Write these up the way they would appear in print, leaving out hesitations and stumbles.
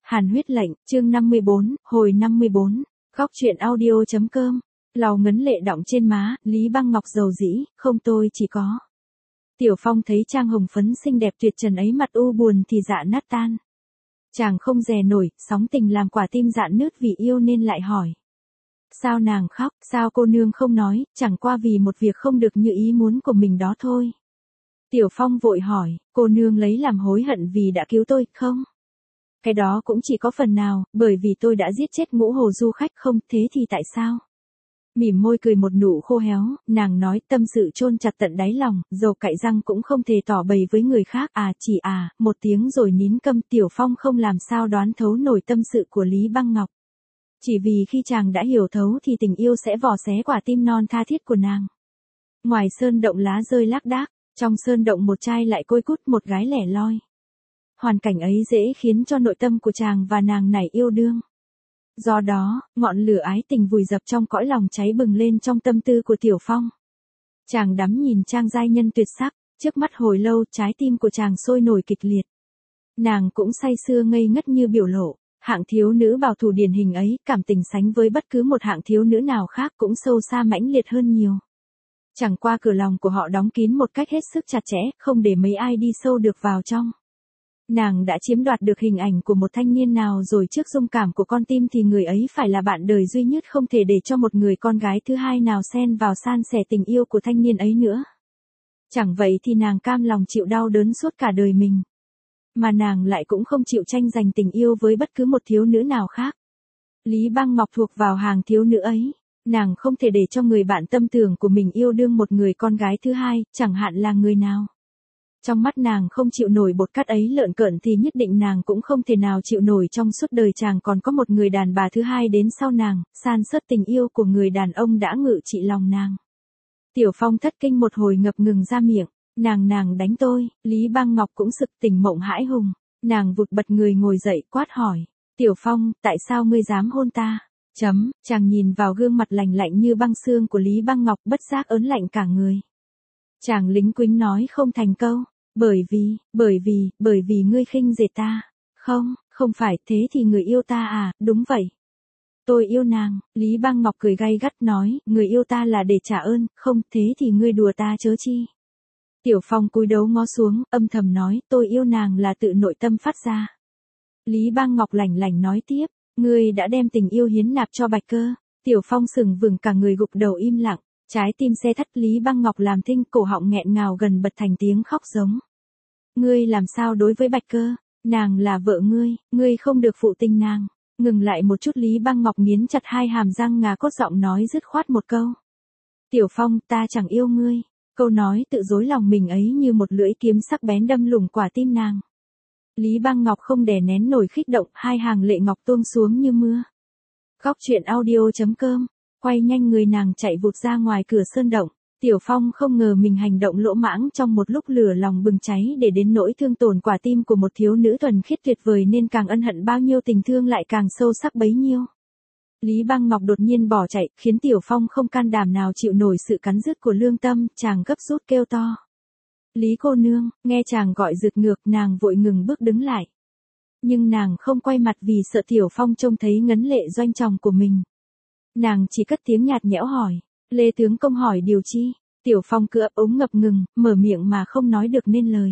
Hàn huyết lệnh, chương 54, hồi 54, góc truyện audio.com, lầu ngấn lệ đọng trên má, Lý Băng Ngọc dầu dĩ, không tôi chỉ có. Tiểu Phong thấy Trang hồng phấn xinh đẹp tuyệt trần ấy mặt u buồn thì dạ nát tan. Chàng không dè nổi, sóng tình làm quả tim dạn nứt vì yêu nên lại hỏi. Sao nàng khóc, sao cô nương không nói, chẳng qua vì một việc không được như ý muốn của mình đó thôi. Tiểu Phong vội hỏi, cô nương lấy làm hối hận vì đã cứu tôi, không? Cái đó cũng chỉ có phần nào, bởi vì tôi đã giết chết Ngũ Hồ du khách không, thế thì tại sao? Mỉm môi cười một nụ khô héo, nàng nói tâm sự chôn chặt tận đáy lòng, dầu cạy răng cũng không thể tỏ bày với người khác, một tiếng rồi nín câm. Tiểu Phong không làm sao đoán thấu nổi tâm sự của Lý Băng Ngọc. Chỉ vì khi chàng đã hiểu thấu thì tình yêu sẽ vò xé quả tim non tha thiết của nàng. Ngoài sơn động lá rơi lác đác, trong sơn động một trai lại côi cút một gái lẻ loi. Hoàn cảnh ấy dễ khiến cho nội tâm của chàng và nàng nảy yêu đương. Do đó, ngọn lửa ái tình vùi dập trong cõi lòng cháy bừng lên trong tâm tư của Tiểu Phong. Chàng đắm nhìn trang giai nhân tuyệt sắc, trước mắt hồi lâu trái tim của chàng sôi nổi kịch liệt. Nàng cũng say sưa ngây ngất như biểu lộ, hạng thiếu nữ bảo thủ điển hình ấy, cảm tình sánh với bất cứ một hạng thiếu nữ nào khác cũng sâu xa mãnh liệt hơn nhiều. Chẳng qua cửa lòng của họ đóng kín một cách hết sức chặt chẽ, không để mấy ai đi sâu được vào trong. Nàng đã chiếm đoạt được hình ảnh của một thanh niên nào rồi, trước dung cảm của con tim thì người ấy phải là bạn đời duy nhất, không thể để cho một người con gái thứ hai nào xen vào san sẻ tình yêu của thanh niên ấy nữa. Chẳng vậy thì nàng cam lòng chịu đau đớn suốt cả đời mình. Mà nàng lại cũng không chịu tranh giành tình yêu với bất cứ một thiếu nữ nào khác. Lý Băng Ngọc thuộc vào hàng thiếu nữ ấy. Nàng không thể để cho người bạn tâm tưởng của mình yêu đương một người con gái thứ hai, chẳng hạn là người nào. Trong mắt nàng không chịu nổi bột cát ấy lợn cợn thì nhất định nàng cũng không thể nào chịu nổi trong suốt đời chàng còn có một người đàn bà thứ hai đến sau nàng, san sớt tình yêu của người đàn ông đã ngự trị lòng nàng. Tiểu Phong thất kinh một hồi ngập ngừng ra miệng, nàng đánh tôi. Lý Băng Ngọc cũng sực tỉnh mộng hãi hùng, nàng vụt bật người ngồi dậy quát hỏi, Tiểu Phong, tại sao ngươi dám hôn ta? Chàng nhìn vào gương mặt lạnh lạnh như băng xương của Lý Băng Ngọc bất giác ớn lạnh cả người. Chàng lính quính nói không thành câu, bởi vì ngươi khinh dệt ta. Không phải, thế thì người yêu ta à? Đúng vậy. Tôi yêu nàng. Lý Băng Ngọc cười gay gắt nói, người yêu ta là để trả ơn, không, thế thì ngươi đùa ta chớ chi. Tiểu Phong cúi đầu ngó xuống, âm thầm nói, tôi yêu nàng là tự nội tâm phát ra. Lý Băng Ngọc lạnh lạnh nói tiếp, ngươi đã đem tình yêu hiến nạp cho Bạch Cơ. Tiểu Phong sừng vừng cả người gục đầu im lặng, trái tim xe thắt. Lý Băng Ngọc làm thinh, cổ họng nghẹn ngào gần bật thành tiếng khóc giống. Ngươi làm sao đối với Bạch Cơ? Nàng là vợ ngươi không được phụ tình nàng. Ngừng lại một chút, Lý Băng Ngọc nghiến chặt hai hàm răng ngà cốt, giọng nói dứt khoát một câu. Tiểu Phong, ta chẳng yêu ngươi. Câu nói tự dối lòng mình ấy như một lưỡi kiếm sắc bén đâm lủng quả tim nàng. Lý Băng Ngọc không đè nén nổi kích động, hai hàng lệ ngọc tuôn xuống như mưa. Góc truyện audio.com, quay nhanh người nàng chạy vụt ra ngoài cửa sơn động. Tiểu Phong không ngờ mình hành động lỗ mãng trong một lúc lửa lòng bừng cháy để đến nỗi thương tổn quả tim của một thiếu nữ thuần khiết tuyệt vời, nên càng ân hận bao nhiêu tình thương lại càng sâu sắc bấy nhiêu. Lý Băng Ngọc đột nhiên bỏ chạy, khiến Tiểu Phong không can đảm nào chịu nổi sự cắn rứt của lương tâm, chàng gấp rút kêu to. Lý cô nương, nghe chàng gọi rực ngược, nàng vội ngừng bước đứng lại. Nhưng nàng không quay mặt vì sợ Tiểu Phong trông thấy ngấn lệ doanh tròng của mình. Nàng chỉ cất tiếng nhạt nhẽo hỏi, Lê tướng công hỏi điều chi? Tiểu Phong cứ ấp úng ngập ngừng, mở miệng mà không nói được nên lời.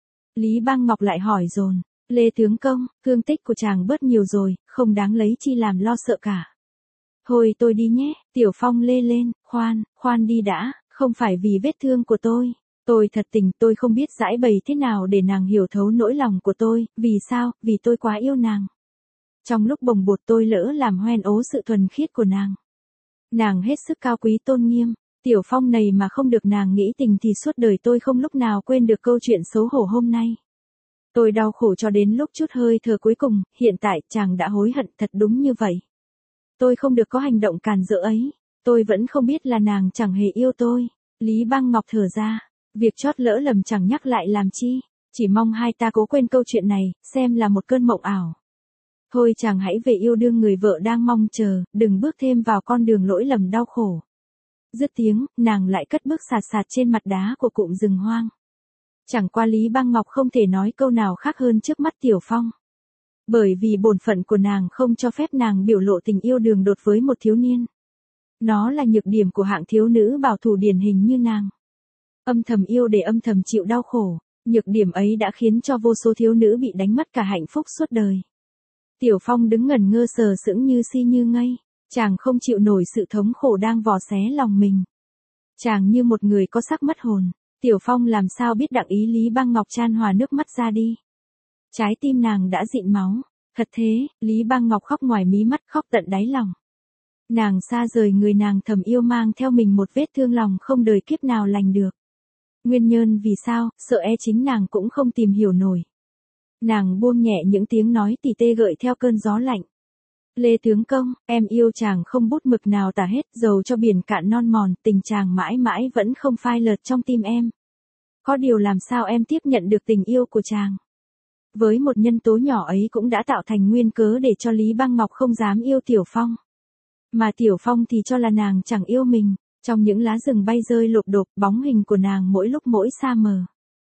Lý Băng Ngọc lại hỏi dồn, Lê tướng công, thương tích của chàng bớt nhiều rồi, không đáng lấy chi làm lo sợ cả. Thôi tôi đi nhé. Tiểu Phong lê lên, khoan đi đã, không phải vì vết thương của tôi. Tôi thật tình, tôi không biết giải bày thế nào để nàng hiểu thấu nỗi lòng của tôi. Vì sao? Vì tôi quá yêu nàng. Trong lúc bồng bột tôi lỡ làm hoen ố sự thuần khiết của nàng. Nàng hết sức cao quý tôn nghiêm. Tiểu Phong này mà không được nàng nghĩ tình thì suốt đời tôi không lúc nào quên được câu chuyện xấu hổ hôm nay. Tôi đau khổ cho đến lúc chút hơi thở cuối cùng, hiện tại chàng đã hối hận, thật đúng như vậy. Tôi không được có hành động càn rỡ ấy. Tôi vẫn không biết là nàng chẳng hề yêu tôi. Lý Băng Ngọc thở ra. Việc chót lỡ lầm chẳng nhắc lại làm chi. Chỉ mong hai ta cố quên câu chuyện này, xem là một cơn mộng ảo. Thôi chàng hãy về yêu đương người vợ đang mong chờ, đừng bước thêm vào con đường lỗi lầm đau khổ. Dứt tiếng, nàng lại cất bước sạt sạt trên mặt đá của cụm rừng hoang. Chẳng qua Lý Băng Ngọc không thể nói câu nào khác hơn trước mắt Tiểu Phong. Bởi vì bổn phận của nàng không cho phép nàng biểu lộ tình yêu đường đột với một thiếu niên. Nó là nhược điểm của hạng thiếu nữ bảo thủ điển hình như nàng. Âm thầm yêu để âm thầm chịu đau khổ, nhược điểm ấy đã khiến cho vô số thiếu nữ bị đánh mất cả hạnh phúc suốt đời. Tiểu Phong đứng ngẩn ngơ sờ sững như si như ngây, chàng không chịu nổi sự thống khổ đang vò xé lòng mình. Chàng như một người có sắc mất hồn, Tiểu Phong làm sao biết đặng ý Lý Băng Ngọc chan hòa nước mắt ra đi. Trái tim nàng đã dịn máu, thật thế, Lý Băng Ngọc khóc ngoài mí mắt, khóc tận đáy lòng. Nàng xa rời người nàng thầm yêu mang theo mình một vết thương lòng không đời kiếp nào lành được. Nguyên nhân vì sao, sợ chính nàng cũng không tìm hiểu nổi. Nàng buông nhẹ những tiếng nói tỉ tê gợi theo cơn gió lạnh. Lê tướng công, em yêu chàng không bút mực nào tả hết, dầu cho biển cạn non mòn, tình chàng mãi mãi vẫn không phai lợt trong tim em. Có điều làm sao em tiếp nhận được tình yêu của chàng? Với một nhân tố nhỏ ấy cũng đã tạo thành nguyên cớ để cho Lý Băng Ngọc không dám yêu Tiểu Phong. Mà Tiểu Phong thì cho là nàng chẳng yêu mình, trong những lá rừng bay rơi lộp độp, bóng hình của nàng mỗi lúc mỗi xa mờ.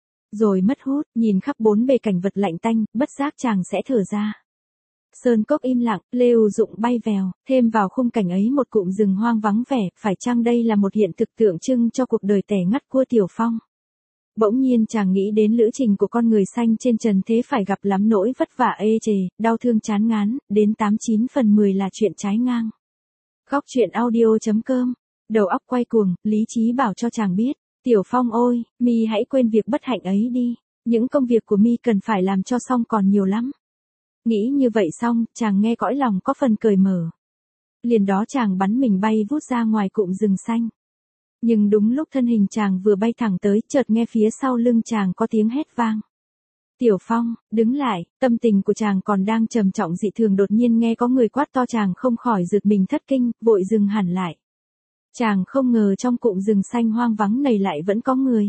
Rồi mất hút, nhìn khắp bốn bề cảnh vật lạnh tanh, bất giác chàng sẽ thở ra. Sơn cốc im lặng, lêu rụng bay vèo, thêm vào khung cảnh ấy một cụm rừng hoang vắng vẻ, phải chăng đây là một hiện thực tượng trưng cho cuộc đời tẻ ngắt của Tiểu Phong? Bỗng nhiên chàng nghĩ đến lữ trình của con người sanh trên trần thế phải gặp lắm nỗi vất vả ê chề, đau thương chán ngán, đến 89/10 là chuyện trái ngang. Góc truyện audio.com, đầu óc quay cuồng, lý trí bảo cho chàng biết, Tiểu Phong ôi, mi hãy quên việc bất hạnh ấy đi, những công việc của mi cần phải làm cho xong còn nhiều lắm. Nghĩ như vậy xong, chàng nghe cõi lòng có phần cởi mở. Liền đó chàng bắn mình bay vút ra ngoài cụm rừng xanh. Nhưng đúng lúc thân hình chàng vừa bay thẳng tới, chợt nghe phía sau lưng chàng có tiếng hét vang. Tiểu Phong, đứng lại, tâm tình của chàng còn đang trầm trọng dị thường, đột nhiên nghe có người quát to, chàng không khỏi giật mình thất kinh, vội dừng hẳn lại. Chàng không ngờ trong cụm rừng xanh hoang vắng này lại vẫn có người.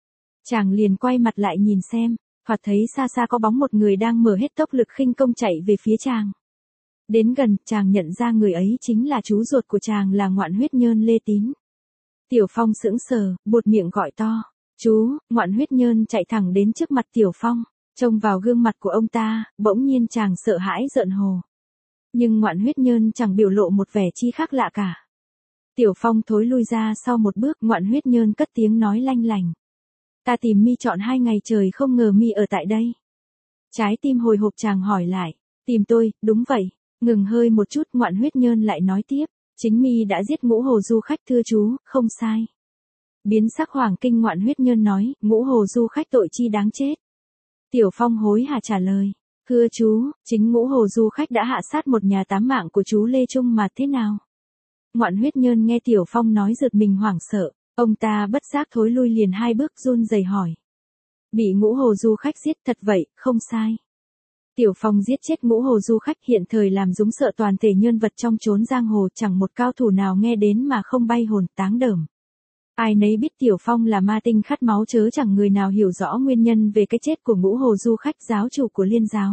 Chàng liền quay mặt lại nhìn xem, thoạt thấy xa xa có bóng một người đang mở hết tốc lực khinh công chạy về phía chàng. Đến gần, chàng nhận ra người ấy chính là chú ruột của chàng, là Ngoạn Huyết Nhơn Lê Tín. Tiểu Phong sững sờ, buột miệng gọi to, chú. Ngoạn Huyết Nhơn chạy thẳng đến trước mặt Tiểu Phong, trông vào gương mặt của ông ta, bỗng nhiên chàng sợ hãi rợn hồ. Nhưng Ngoạn Huyết Nhơn chẳng biểu lộ một vẻ chi khác lạ cả. Tiểu Phong thối lui ra sau một bước, Ngoạn Huyết Nhơn cất tiếng nói lanh lành. Ta tìm mi trọn 2 ngày trời, không ngờ mi ở tại đây. Trái tim hồi hộp chàng hỏi lại, tìm tôi, đúng vậy. Ngừng hơi một chút, Ngoạn Huyết Nhơn lại nói tiếp, chính mi đã giết Ngũ Hồ du khách thưa chú, không sai. Biến sắc hoàng kinh, Ngoạn Huyết Nhơn nói, Ngũ Hồ du khách tội chi đáng chết. Tiểu Phong hối hả trả lời, thưa chú, chính Ngũ Hồ du khách đã hạ sát một nhà tám mạng của chú Lê Trung mà thế nào? Ngoạn Huyết Nhơn nghe Tiểu Phong nói giật mình hoảng sợ, ông ta bất giác thối lui liền 2 bước, run rẩy hỏi. Bị Ngũ Hồ du khách giết, thật vậy, không sai. Tiểu Phong giết chết Ngũ Hồ du khách, hiện thời làm rúng sợ toàn thể nhân vật trong chốn giang hồ, chẳng một cao thủ nào nghe đến mà không bay hồn táng đờm. Ai nấy biết Tiểu Phong là ma tinh khát máu, chớ chẳng người nào hiểu rõ nguyên nhân về cái chết của Ngũ Hồ du khách, giáo chủ của Liên giáo.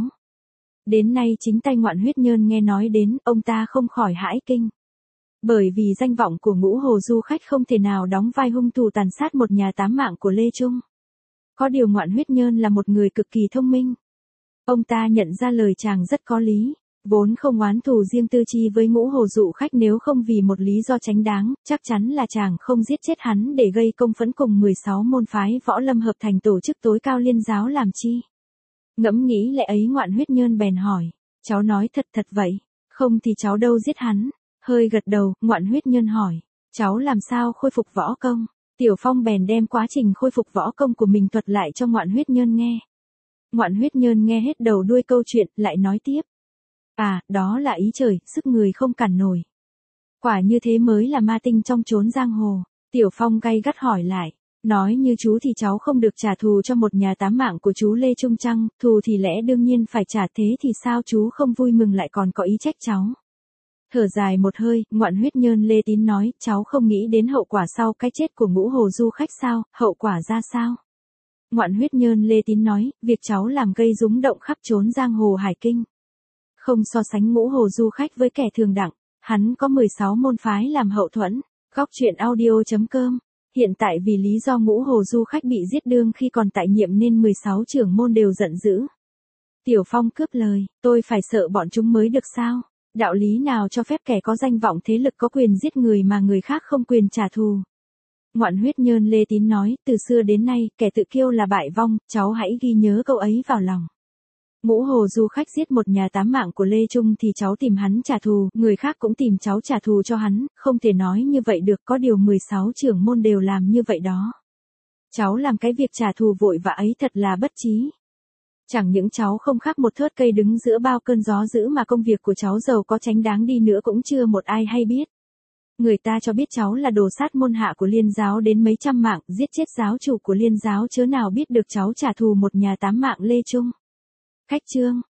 Đến nay chính tay Ngoạn Huyết Nhơn nghe nói đến, ông ta không khỏi hãi kinh. Bởi vì danh vọng của Ngũ Hồ du khách không thể nào đóng vai hung thủ tàn sát một nhà tám mạng của Lê Trung. Có điều Ngoạn Huyết Nhơn là một người cực kỳ thông minh. Ông ta nhận ra lời chàng rất có lý, vốn không oán thù riêng tư chi với Ngũ Hồ du khách, nếu không vì một lý do chính đáng, chắc chắn là chàng không giết chết hắn để gây công phẫn cùng 16 môn phái võ lâm hợp thành tổ chức tối cao Liên giáo làm chi. Ngẫm nghĩ lẽ ấy, Ngoạn Huyết Nhơn bèn hỏi, cháu nói thật vậy, không thì cháu đâu giết hắn. Hơi gật đầu, Ngoạn Huyết Nhơn hỏi, cháu làm sao khôi phục võ công? Tiểu Phong bèn đem quá trình khôi phục võ công của mình thuật lại cho Ngoạn Huyết Nhơn nghe. Ngoạn Huyết Nhơn nghe hết đầu đuôi câu chuyện, lại nói tiếp. À, đó là ý trời, sức người không cản nổi. Quả như thế mới là ma tinh trong chốn giang hồ. Tiểu Phong gay gắt hỏi lại, nói như chú thì cháu không được trả thù cho một nhà tám mạng của chú Lê Trung chăng? Thù thì lẽ đương nhiên phải trả, thế thì sao chú không vui mừng lại còn có ý trách cháu? Thở dài một hơi, Ngoạn Huyết Nhơn Lê Tín nói, cháu không nghĩ đến hậu quả sau cái chết của Ngũ Hồ du khách sao, hậu quả ra sao? Ngoạn Huyết Nhơn Lê Tín nói, việc cháu làm gây rúng động khắp chốn giang hồ Hải Kinh. Không so sánh Ngũ Hồ du khách với kẻ thường đẳng, hắn có 16 môn phái làm hậu thuẫn. Góc truyện audio.com, hiện tại vì lý do Ngũ Hồ du khách bị giết đương khi còn tại nhiệm nên 16 trưởng môn đều giận dữ. Tiểu Phong cướp lời, tôi phải sợ bọn chúng mới được sao? Đạo lý nào cho phép kẻ có danh vọng thế lực có quyền giết người mà người khác không quyền trả thù? Ngoạn Huyết Nhơn Lê Tín nói, từ xưa đến nay, kẻ tự kiêu là bại vong, cháu hãy ghi nhớ câu ấy vào lòng. Ngũ Hồ du khách giết một nhà tám mạng của Lê Trung thì cháu tìm hắn trả thù, người khác cũng tìm cháu trả thù cho hắn, không thể nói như vậy được, có điều 16 trưởng môn đều làm như vậy đó. Cháu làm cái việc trả thù vội vã ấy thật là bất trí. Chẳng những cháu không khác một thớt cây đứng giữa bao cơn gió dữ mà công việc của cháu giàu có tránh đáng đi nữa cũng chưa một ai hay biết. Người ta cho biết cháu là đồ sát môn hạ của Liên giáo đến mấy trăm mạng, giết chết giáo chủ của Liên giáo, chớ nào biết được cháu trả thù một nhà tám mạng Lê Trung. Khách trương.